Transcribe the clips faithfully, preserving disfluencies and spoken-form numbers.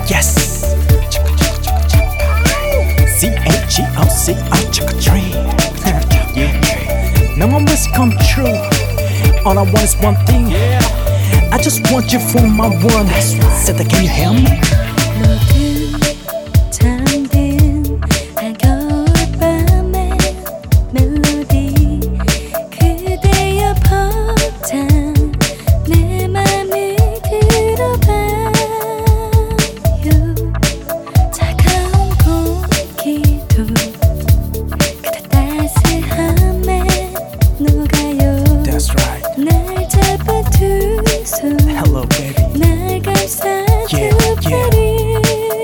Yes. C H G O C O Choco Tree. Yeah. No one wish come true. All I want is one thing. I just want you for my one. Said that, can you hear me? 잠든 한겨울 밤의 멜로디 그대여 벅찬 내 맘을 들어봐요. 차가운 공기도 그대 따스함에 녹아요. That's right. 날 잡아 두 손 Hello baby. 날 감싸줘 Yeah, yeah. baby.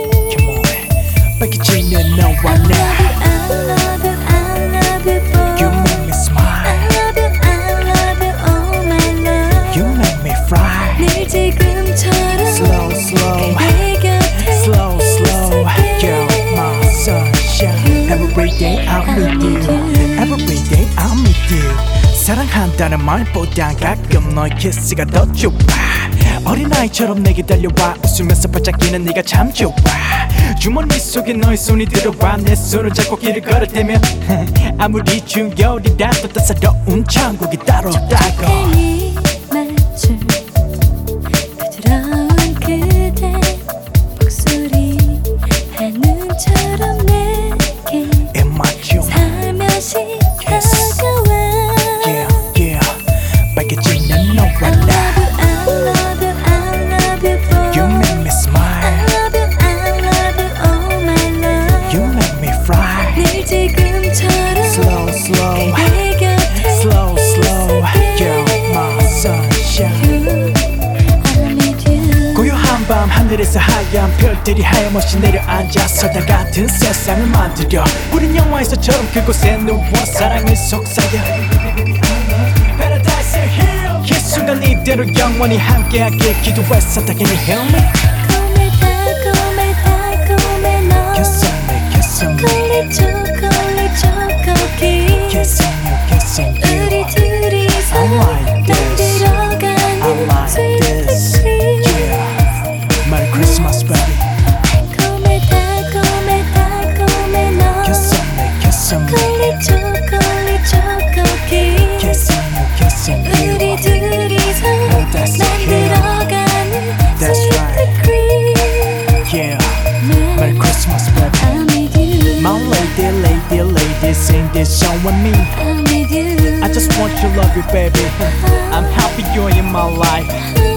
빨개지는 너와 나. I love you, I love you, boy. You make me smile. I love you, I love you, oh my love. You make me fly. 늘 지금처럼 Slow, slow. 그대 곁에 Slow, slow. 있을게. You're my sunshine. Every day I'm with you. Every day I'm with you. 사랑한다는 말보다 가끔 너의 키스가 더 좋아. 어린아이처럼 내게 달려와 웃으면서 반짝이는 네가 참 좋아. 주머니 속에 너의 손이 들어와 내 손을 잡고 길을 걸을 때면 아무리 중열이라도 따사로운 천국이 따로 있다고. 이 맞춤 부드러운 그대 목소리 한눈처럼 내게 In my tune. 살며시 Yes. 다가와. Yeah, yeah. 빨개지는 너와 I 나. love you, I love you, I love you, boy. You make me I smile. love you, I love you, oh my love. You make me fly. 늘 지금처럼 Slow, slow. 그대 곁에 Slow, slow. 있을게. You're my sunshine. I need you. 고요한 밤 하늘에서 하얀 별들이 하염없이 내려앉아 서다 같은 세상을 만들려. 우린 영화에서처럼 그곳에 누워 사랑을 속삭여. Paradise Hill. 이 순간 이대로 영원히 함께하길 기도했었다. Can you hear me? 달콤해 달콤해 달콤해 너 Kiss on me, kiss on me. 초콜릿 초콜릿 초코키 Kissing you, kissing you. 우리 둘이서 I like this. 만들어가는 I like sweet this. dream. Yeah. Merry Christmas, baby. 달콤해 달콤해 달콤해 너 Kiss on me, kiss on me. 초콜릿 초콜릿 초코키 Kissing you, kissing you. 우리 둘이서 that's it. 만들어가는 That's sweet right. dream. Yeah. Merry Christmas, baby. I'm with you. My lady, lady, lady, sing this song with me. I'm with you. I just want to love you, baby. I'm happy you're in my life.